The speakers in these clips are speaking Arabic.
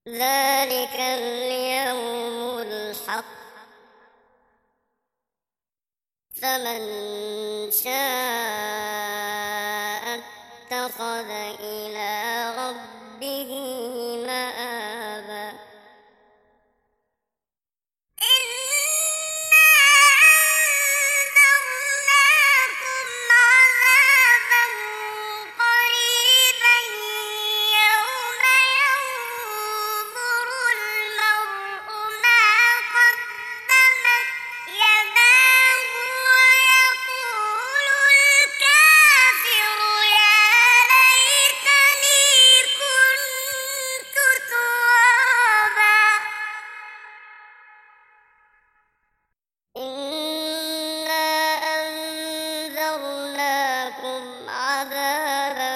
ذلك اليوم الحق، فمن شاء اتخذ إلى ربه مآبا. إنا أنذرناكم عذابا قريبا يوم ينظر المرء ما قدمت يداه ويقول الكافر يا ليتني كنت ترابا. إنا أنذرناكم عذابا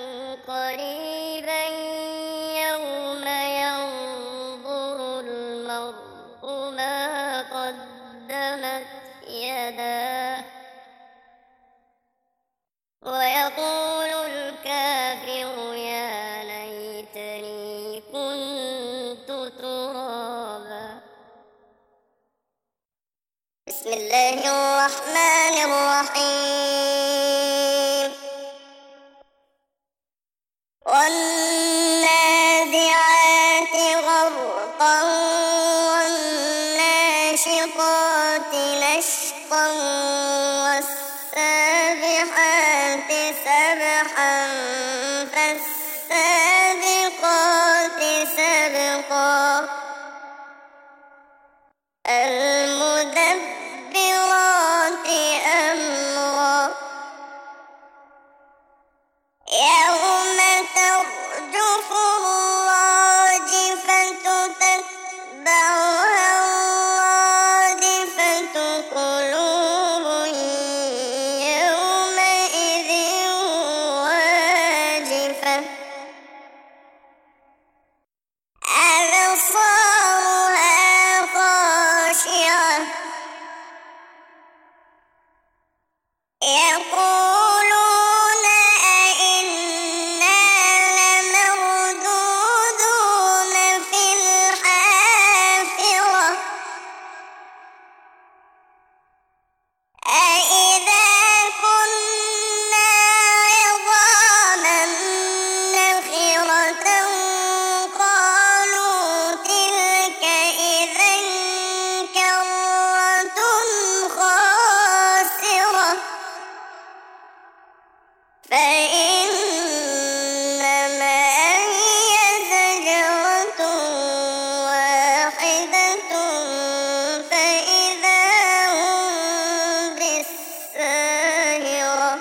قريبا يوم ينظر المرء ما قدمت يداه ويقول الكافر يا ليتني كنت ترابا. بسم الله الرحمن الرحيم. والنازعات غرقا والناشطات نشطا والسابحات سبحا فالسابقات سبقا المدبرات أمرا يوم ترجف الراجفة تتبعها الرادفة قلوب يومئذ واجفة أبصارها خاشعة يقولون أئنا لمردودون في الحافرة أئذا كنا عظاما نخرة قالوا تلك إذا كرة خاسرة فإنما هي زجرة واحدة فإذا هم بالساهرة.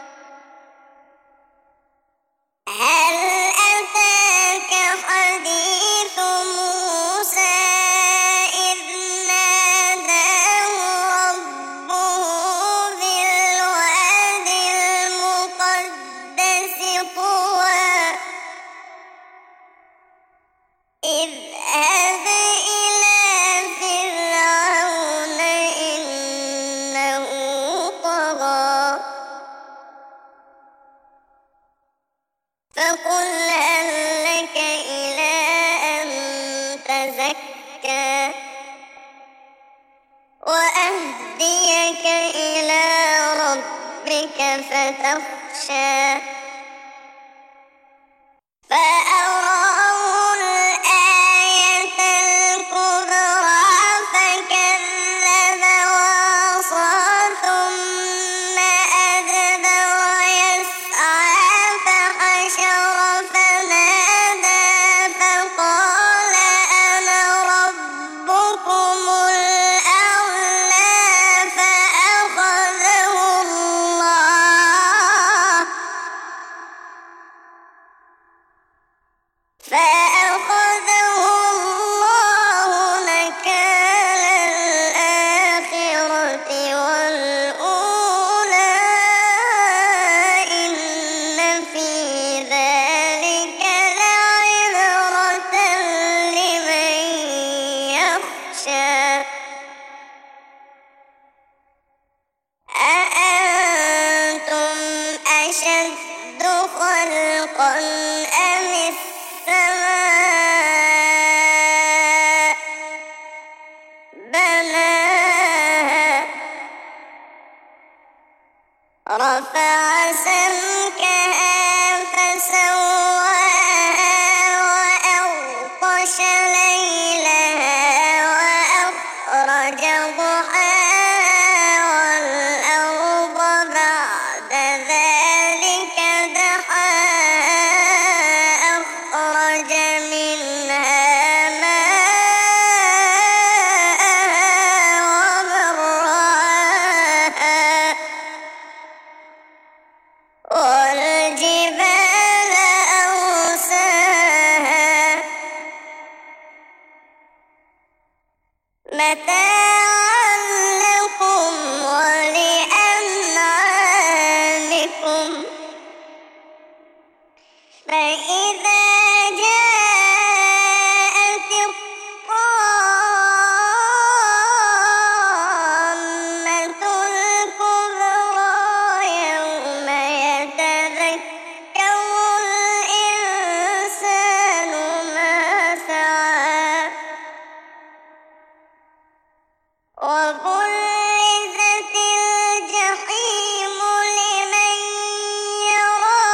هل أتاك حديث موسى إذ ناداه ربه بالواد المقدس طوى اذهب إلى فرعون إنه طغى فقل هل لك إلى أن تزكى وأهديك إلى ربك فتخشى فأراه الآية الكبرى فكذب وعصى ثم أدبر يسعى فحشر فنادى فقال أنا رفع سمكها فسواها وأغطش ليلها وأخرج ضحاها والأرض بعد ذلك دحاها أخرج منها ماءها ومرعاها والجبال أرساها متاعا لكم ولأنعامكم فإذا جاءت الطامة الكبرى يوم يتذكر الإنسان ما سعى وبرزت الجحيم لمن يرى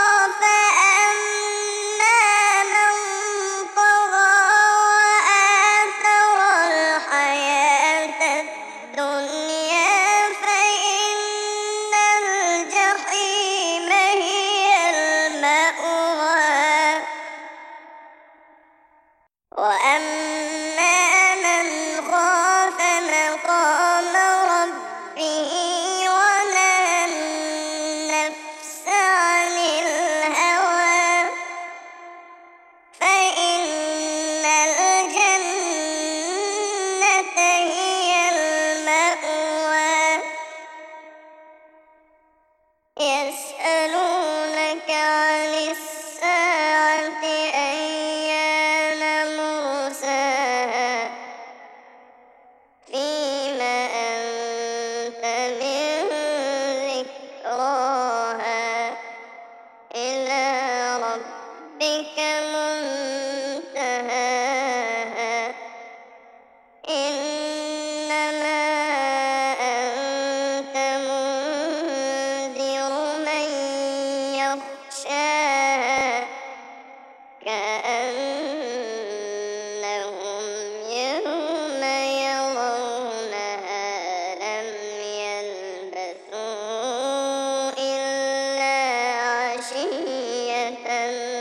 فأما من طغى وآثر الحياة الدنيا فإن الجحيم هي المأوى وأما من خاف مقام ربه ونهى النفس عن الهوى فإن الجنة هي المأوى يسألونك عن الساعة أيان مرساها فيما أنت من ذكراها إلى ربك منتهاها إنما أنت منذر من يخشاها كأنهم يوم يرونها لم يلبثوا إلا عشية